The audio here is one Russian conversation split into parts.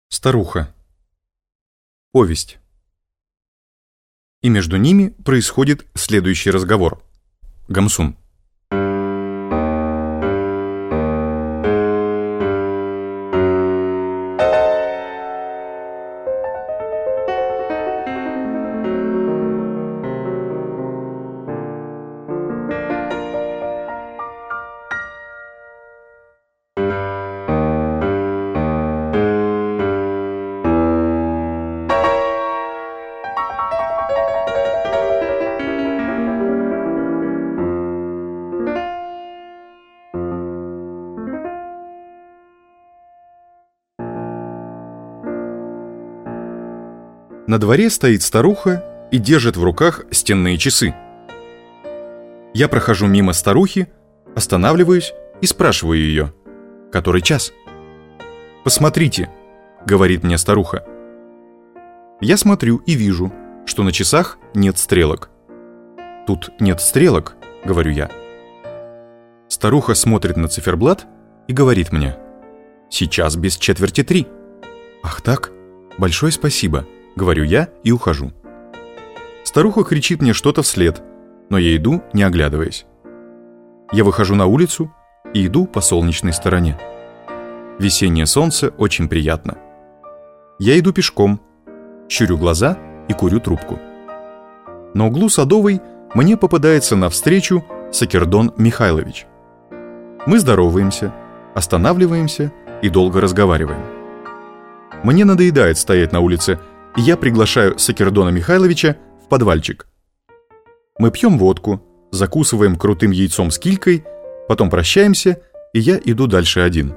Старуха. Повесть. И между ними происходит следующий разговор. Гамсун. На дворе стоит старуха и держит в руках стенные часы. Я прохожу мимо старухи, останавливаюсь и спрашиваю ее: «Который час?» «Посмотрите», — говорит мне старуха. Я смотрю и вижу, что на часах нет стрелок. «Тут нет стрелок», — говорю я. Старуха смотрит на циферблат и говорит мне: «Сейчас без четверти 3». «Ах так? Большое спасибо», — говорю я и ухожу. Старуха кричит мне что-то вслед, но я иду, не оглядываясь. Я выхожу на улицу и иду по солнечной стороне. Весеннее солнце очень приятно. Я иду пешком, щурю глаза и курю трубку. На углу Садовой мне попадается навстречу Сакердон Михайлович. Мы здороваемся, останавливаемся и долго разговариваем. Мне надоедает стоять на улице, и я приглашаю Сакердона Михайловича в подвальчик. Мы пьем водку, закусываем крутым яйцом с килькой, потом прощаемся, и я иду дальше один.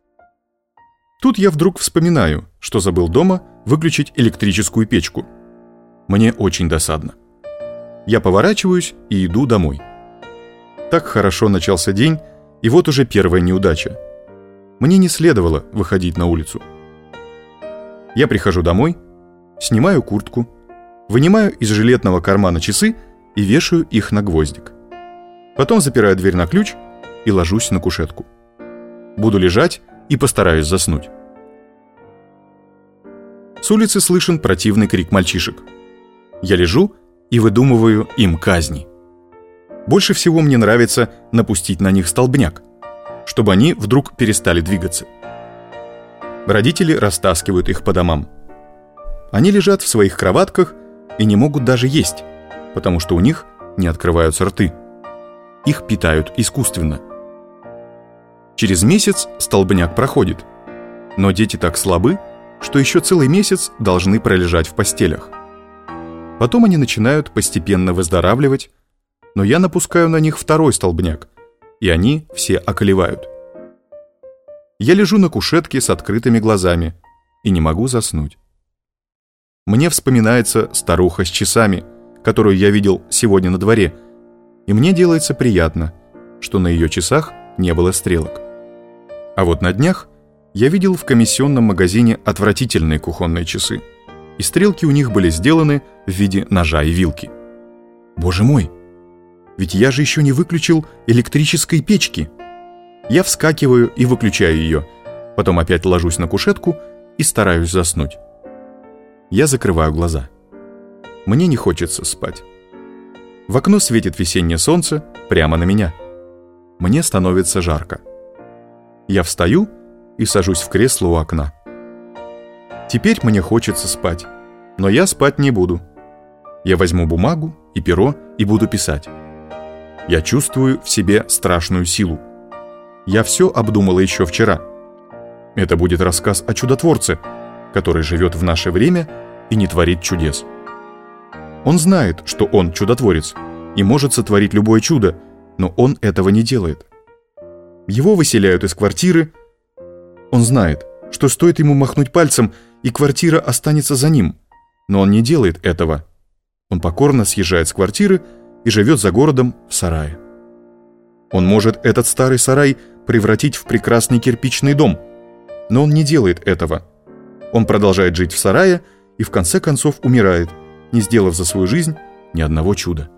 Тут я вдруг вспоминаю, что забыл дома выключить электрическую печку. Мне очень досадно. Я поворачиваюсь и иду домой. Так хорошо начался день, и вот уже первая неудача. Мне не следовало выходить на улицу. Я прихожу домой, снимаю куртку, вынимаю из жилетного кармана часы и вешаю их на гвоздик. Потом запираю дверь на ключ и ложусь на кушетку. Буду лежать и постараюсь заснуть. С улицы слышен противный крик мальчишек. Я лежу и выдумываю им казни. Больше всего мне нравится напустить на них столбняк, чтобы они вдруг перестали двигаться. Родители растаскивают их по домам. Они лежат в своих кроватках и не могут даже есть, потому что у них не открываются рты. Их питают искусственно. Через месяц столбняк проходит, но дети так слабы, что еще целый месяц должны пролежать в постелях. Потом они начинают постепенно выздоравливать, но я напускаю на них второй столбняк, и они все околевают. Я лежу на кушетке с открытыми глазами и не могу заснуть. Мне вспоминается старуха с часами, которую я видел сегодня на дворе, и мне делается приятно, что на ее часах не было стрелок. А вот на днях я видел в комиссионном магазине отвратительные кухонные часы, и стрелки у них были сделаны в виде ножа и вилки. Боже мой! Ведь я же еще не выключил электрической печки. Я вскакиваю и выключаю ее, потом опять ложусь на кушетку и стараюсь заснуть. Я закрываю глаза. Мне не хочется спать. В окно светит весеннее солнце прямо на меня. Мне становится жарко. Я встаю и сажусь в кресло у окна. Теперь мне хочется спать, но я спать не буду. Я возьму бумагу и перо и буду писать. Я чувствую в себе страшную силу. Я все обдумала еще вчера. Это будет рассказ о чудотворце, который живет в наше время и не творит чудес. Он знает, что он чудотворец и может сотворить любое чудо, но он этого не делает. Его выселяют из квартиры. Он знает, что стоит ему махнуть пальцем, и квартира останется за ним, но он не делает этого. Он покорно съезжает с квартиры и живет за городом в сарае. Он может этот старый сарай превратить в прекрасный кирпичный дом, но он не делает этого. Он продолжает жить в сарае и в конце концов умирает, не сделав за свою жизнь ни одного чуда.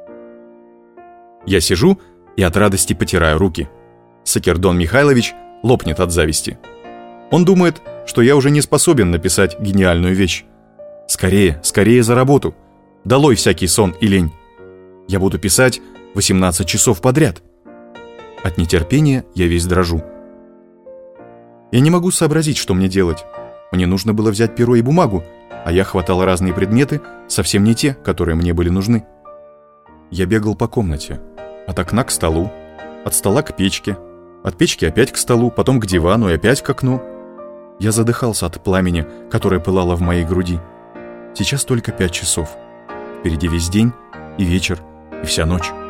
Я сижу и от радости потираю руки. Сакердон Михайлович лопнет от зависти. Он думает, что я уже не способен написать гениальную вещь. Скорее, скорее за работу. Долой всякий сон и лень. Я буду писать 18 часов подряд. От нетерпения я весь дрожу. Я не могу сообразить, что мне делать. Мне нужно было взять перо и бумагу, а я хватал разные предметы, совсем не те, которые мне были нужны. Я бегал по комнате. От окна к столу, от стола к печке, от печки опять к столу, потом к дивану и опять к окну. Я задыхался от пламени, которое пылало в моей груди. Сейчас только 5 часов. Впереди весь день и вечер, и вся ночь.